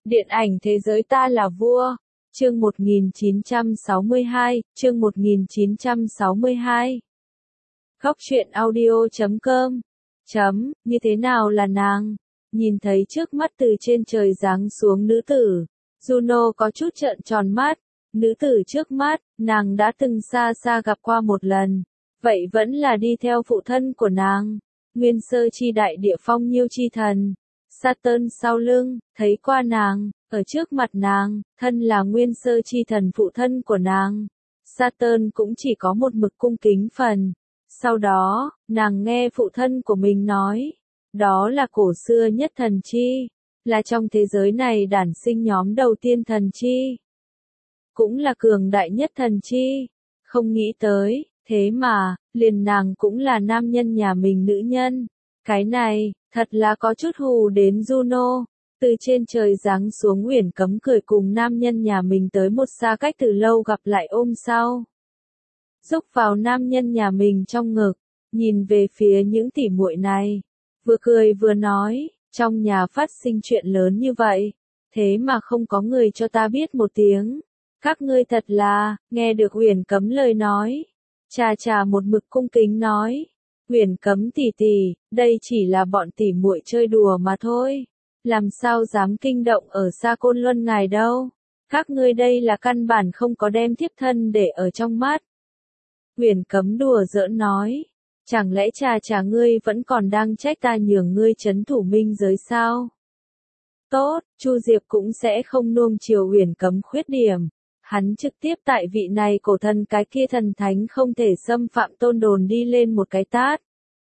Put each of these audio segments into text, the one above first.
Điện ảnh thế giới ta là vua. Chương 1962, chương 1962. Góc truyện audio.com. Như thế nào là nàng? Nhìn thấy trước mắt từ trên trời giáng xuống nữ tử, Juno có chút trợn tròn mắt. Nữ tử trước mắt, nàng đã từng xa xa gặp qua một lần. Vậy vẫn là đi theo phụ thân của nàng, Nguyên Sơ Chi đại địa phong nhiêu chi thần. Saturn sau lưng, thấy qua nàng, ở trước mặt nàng, thân là Nguyên Sơ Chi thần phụ thân của nàng. Saturn cũng chỉ có một mực cung kính phần. Sau đó, nàng nghe phụ thân của mình nói, đó là cổ xưa nhất thần chi, là trong thế giới này đản sinh nhóm đầu tiên thần chi, cũng là cường đại nhất thần chi. Không nghĩ tới, thế mà, liền nàng cũng là nam nhân nhà mình nữ nhân. Cái này, thật là có chút hù đến Juno. Từ trên trời giáng xuống Uyển Cấm cười cùng nam nhân nhà mình tới một xa cách từ lâu gặp lại ôm sau. Rúc vào nam nhân nhà mình trong ngực, nhìn về phía những tỉ muội này. Vừa cười vừa nói, trong nhà phát sinh chuyện lớn như vậy, thế mà không có người cho ta biết một tiếng. Các ngươi thật là, nghe được Uyển Cấm lời nói. Trà một mực cung kính nói. Uyển Cấm tỷ tỷ, đây chỉ là bọn tỉ muội chơi đùa mà thôi. Làm sao dám kinh động ở xa Côn Luân ngài đâu. Các ngươi đây là căn bản không có đem thiếp thân để ở trong mắt. Uyển Cấm đùa giỡn nói. Chẳng lẽ trà ngươi vẫn còn đang trách ta nhường ngươi trấn thủ minh giới sao? Tốt, Chu Diệp cũng sẽ không nuông chiều Uyển Cấm khuyết điểm. Hắn trực tiếp tại vị này cổ thần cái kia thần thánh không thể xâm phạm tôn đồn đi lên một cái tát.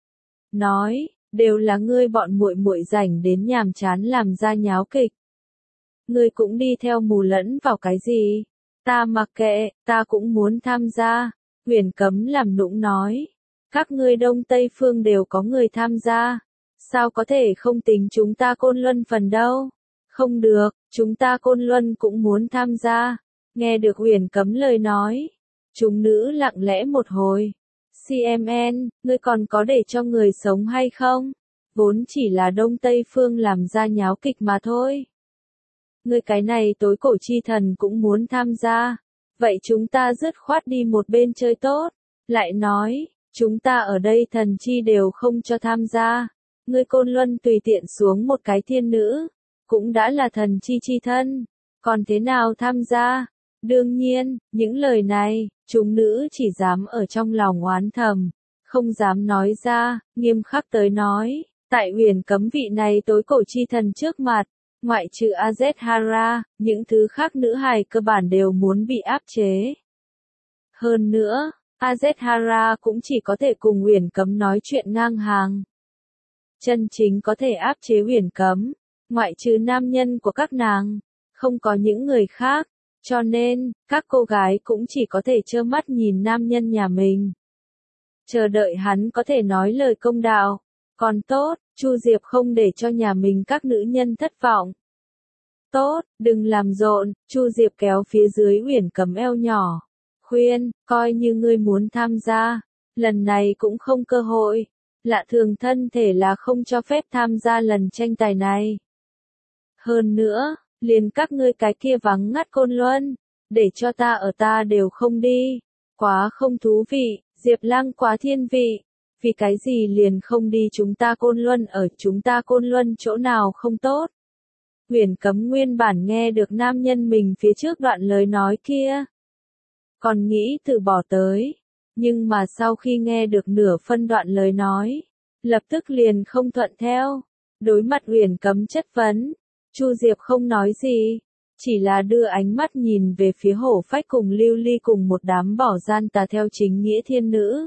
Nói, đều là ngươi bọn muội muội rảnh đến nhàm chán làm ra nháo kịch. Ngươi cũng đi theo mù lẫn vào cái gì? Ta mặc kệ, ta cũng muốn tham gia. Uyển Cấm làm nũng nói. Các ngươi đông tây phương đều có người tham gia. Sao có thể không tính chúng ta Côn Luân phần đâu? Không được, chúng ta Côn Luân cũng muốn tham gia. Nghe được Uyển Cấm lời nói, chúng nữ lặng lẽ một hồi. CMN, ngươi còn có để cho người sống hay không? Vốn chỉ là đông tây phương làm ra nháo kịch mà thôi. Ngươi cái này tối cổ chi thần cũng muốn tham gia. Vậy chúng ta dứt khoát đi một bên chơi tốt. Lại nói, chúng ta ở đây thần chi đều không cho tham gia. Ngươi Côn Luân tùy tiện xuống một cái thiên nữ, cũng đã là thần chi chi thân. Còn thế nào tham gia? Đương nhiên, những lời này, chúng nữ chỉ dám ở trong lòng oán thầm, không dám nói ra, nghiêm khắc tới nói, tại Uyển Cấm vị này tối cổ chi thần trước mặt, ngoại trừ Azethara, những thứ khác nữ hài cơ bản đều muốn bị áp chế. Hơn nữa, Azethara cũng chỉ có thể cùng Uyển Cấm nói chuyện ngang hàng. Chân chính có thể áp chế Uyển Cấm, ngoại trừ nam nhân của các nàng, không có những người khác. Cho nên, các cô gái cũng chỉ có thể trơ mắt nhìn nam nhân nhà mình. Chờ đợi hắn có thể nói lời công đạo. Còn tốt, Chu Diệp không để cho nhà mình các nữ nhân thất vọng. Tốt, đừng làm rộn, Chu Diệp kéo phía dưới Uyển Cấm eo nhỏ. Khuyên, coi như ngươi muốn tham gia. Lần này cũng không cơ hội. Lạ thường thân thể là không cho phép tham gia lần tranh tài này. Hơn nữa, liền các ngươi cái kia vắng ngắt Côn Luân, để cho ta ở ta đều không đi. Quá không thú vị, Diệp Lăng quá thiên vị. Vì cái gì liền không đi chúng ta Côn Luân ở chúng ta Côn Luân chỗ nào không tốt. Uyển Cấm nguyên bản nghe được nam nhân mình phía trước đoạn lời nói kia. Còn nghĩ từ bỏ tới. Nhưng mà sau khi nghe được nửa phân đoạn lời nói, lập tức liền không thuận theo. Đối mặt Uyển Cấm chất vấn. Chu Diệp không nói gì, chỉ là đưa ánh mắt nhìn về phía Hổ Phách cùng Lưu Ly cùng một đám bỏ gian tà theo chính nghĩa thiên nữ.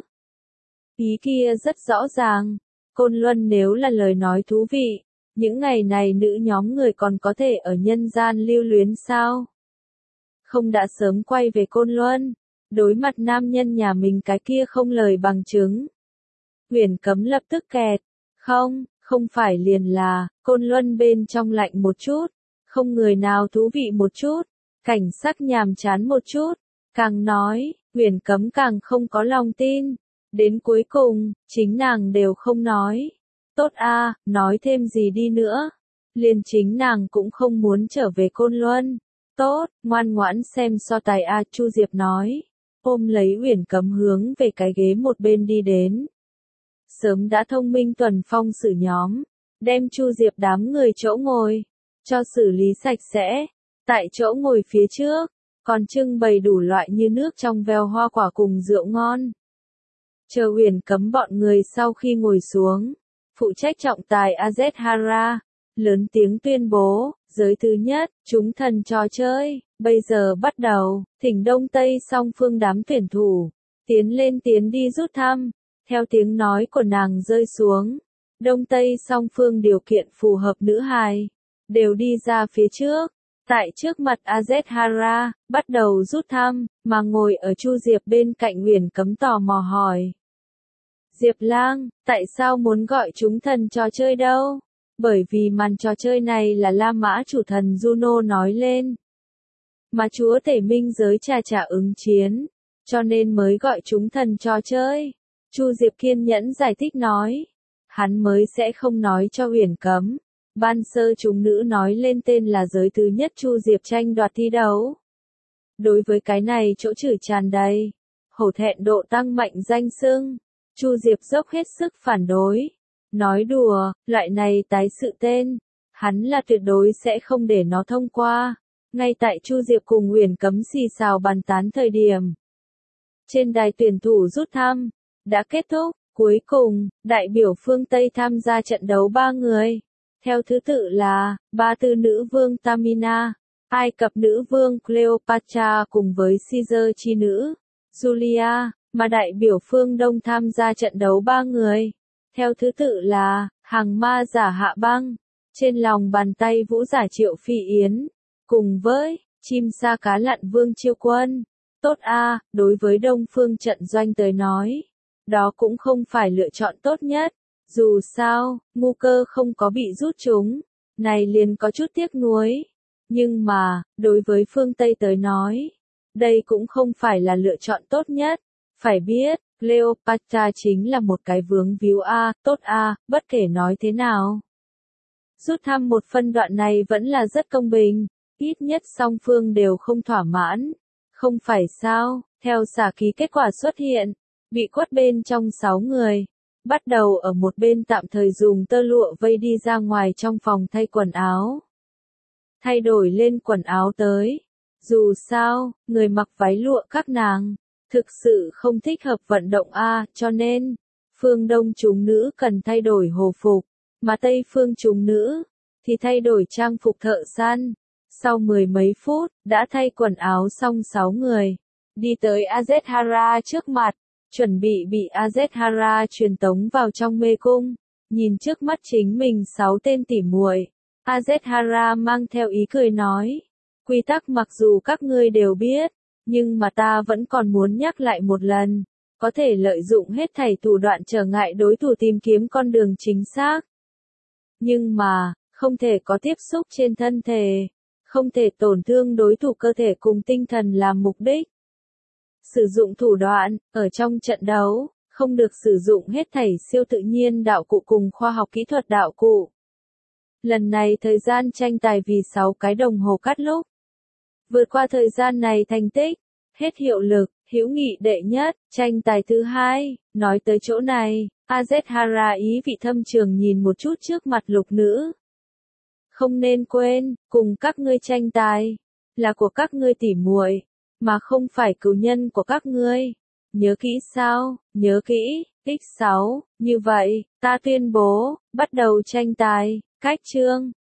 Ý kia rất rõ ràng, Côn Luân nếu là lời nói thú vị, những ngày này nữ nhóm người còn có thể ở nhân gian lưu luyến sao? Không đã sớm quay về Côn Luân, đối mặt nam nhân nhà mình cái kia không lời bằng chứng. Uyển Cấm lập tức kẹt, không phải liền là, Côn Luân bên trong lạnh một chút, không người nào thú vị một chút, cảnh sắc nhàm chán một chút, càng nói, Uyển Cấm càng không có lòng tin, đến cuối cùng, chính nàng đều không nói. Tốt a, nói thêm gì đi nữa, liền chính nàng cũng không muốn trở về Côn Luân. Tốt, ngoan ngoãn xem so tài a, Chu Diệp nói. Ôm lấy Uyển Cấm hướng về cái ghế một bên đi đến. Sớm đã thông minh tuần phong sử nhóm, đem Chu Diệp đám người chỗ ngồi, cho xử lý sạch sẽ. Tại chỗ ngồi phía trước, còn trưng bày đủ loại như nước trong veo hoa quả cùng rượu ngon. Chờ Uyển Cấm bọn người sau khi ngồi xuống, phụ trách trọng tài Azethara, lớn tiếng tuyên bố, giới thứ nhất, chúng thần trò chơi, bây giờ bắt đầu, thỉnh Đông Tây song phương đám tuyển thủ, tiến đi rút thăm. Theo tiếng nói của nàng rơi xuống, Đông Tây song phương điều kiện phù hợp nữ hài, đều đi ra phía trước. Tại trước mặt Azethara, bắt đầu rút thăm, mà ngồi ở Chu Diệp bên cạnh Uyển Cấm tò mò hỏi. Diệp Lang, tại sao muốn gọi chúng thần trò chơi đâu? Bởi vì màn trò chơi này là La Mã chủ thần Juno nói lên. Mà chúa tể minh giới trả ứng chiến, cho nên mới gọi chúng thần trò chơi. Chu Diệp kiên nhẫn giải thích nói. Hắn mới sẽ không nói cho Uyển Cấm. Ban sơ chúng nữ nói lên tên là giới thứ nhất Chu Diệp tranh đoạt thi đấu. Đối với cái này chỗ chửi tràn đầy, hổ thẹn độ tăng mạnh danh xưng. Chu Diệp dốc hết sức phản đối. Nói đùa, loại này tái sự tên, hắn là tuyệt đối sẽ không để nó thông qua. Ngay tại Chu Diệp cùng Uyển Cấm xì xào bàn tán thời điểm. Trên đài tuyển thủ rút thăm, đã kết thúc, cuối cùng, đại biểu phương Tây tham gia trận đấu 3 người. Theo thứ tự là, Ba Tư nữ vương Tamina, Ai Cập nữ vương Cleopatra cùng với Caesar chi nữ, Julia, mà đại biểu phương Đông tham gia trận đấu 3 người. Theo thứ tự là, hàng ma giả Hạ Băng, trên lòng bàn tay vũ giả Triệu Phi Yến, cùng với, chim sa cá lặn vương Chiêu Quân. Tốt a, đối với Đông phương trận doanh tới nói, đó cũng không phải lựa chọn tốt nhất. Dù sao, ngu cơ không có bị rút chúng, này liền có chút tiếc nuối. Nhưng mà, đối với phương Tây tới nói, đây cũng không phải là lựa chọn tốt nhất. Phải biết, Cleopatra chính là một cái vướng víu a, tốt a, bất kể nói thế nào. Rút thăm một phân đoạn này vẫn là rất công bình, ít nhất song phương đều không thỏa mãn. Không phải sao, theo xả ký kết quả xuất hiện, bị quất bên trong 6 người. Bắt đầu ở một bên tạm thời dùng tơ lụa vây đi ra ngoài trong phòng thay quần áo. Thay đổi lên quần áo tới. Dù sao, người mặc váy lụa các nàng, thực sự không thích hợp vận động a, cho nên, phương Đông chúng nữ cần thay đổi hồ phục, mà Tây phương chúng nữ, thì thay đổi trang phục thợ săn. Sau 10 mấy phút, đã thay quần áo xong 6 người, đi tới Azethara trước mặt. Chuẩn bị Azethara truyền tống vào trong mê cung, nhìn trước mắt chính mình 6 tên tỉ muội, Azethara mang theo ý cười nói, quy tắc mặc dù các ngươi đều biết, nhưng mà ta vẫn còn muốn nhắc lại một lần, có thể lợi dụng hết thảy thủ đoạn trở ngại đối thủ tìm kiếm con đường chính xác. Nhưng mà, không thể có tiếp xúc trên thân thể, không thể tổn thương đối thủ cơ thể cùng tinh thần làm mục đích. Sử dụng thủ đoạn, ở trong trận đấu, không được sử dụng hết thảy siêu tự nhiên đạo cụ cùng khoa học kỹ thuật đạo cụ. Lần này thời gian tranh tài vì 6 cái đồng hồ cắt lúc. Vượt qua thời gian này thành tích, hết hiệu lực, hữu nghị đệ nhất, tranh tài thứ 2, nói tới chỗ này, Azethara ý vị thâm trường nhìn một chút trước mặt lục nữ. Không nên quên, cùng các ngươi tranh tài, là của các ngươi tỉ muội, mà không phải cừu nhân của các ngươi. Nhớ kỹ sao, nhớ kỹ, X6, như vậy, ta tuyên bố, bắt đầu tranh tài, cách chương.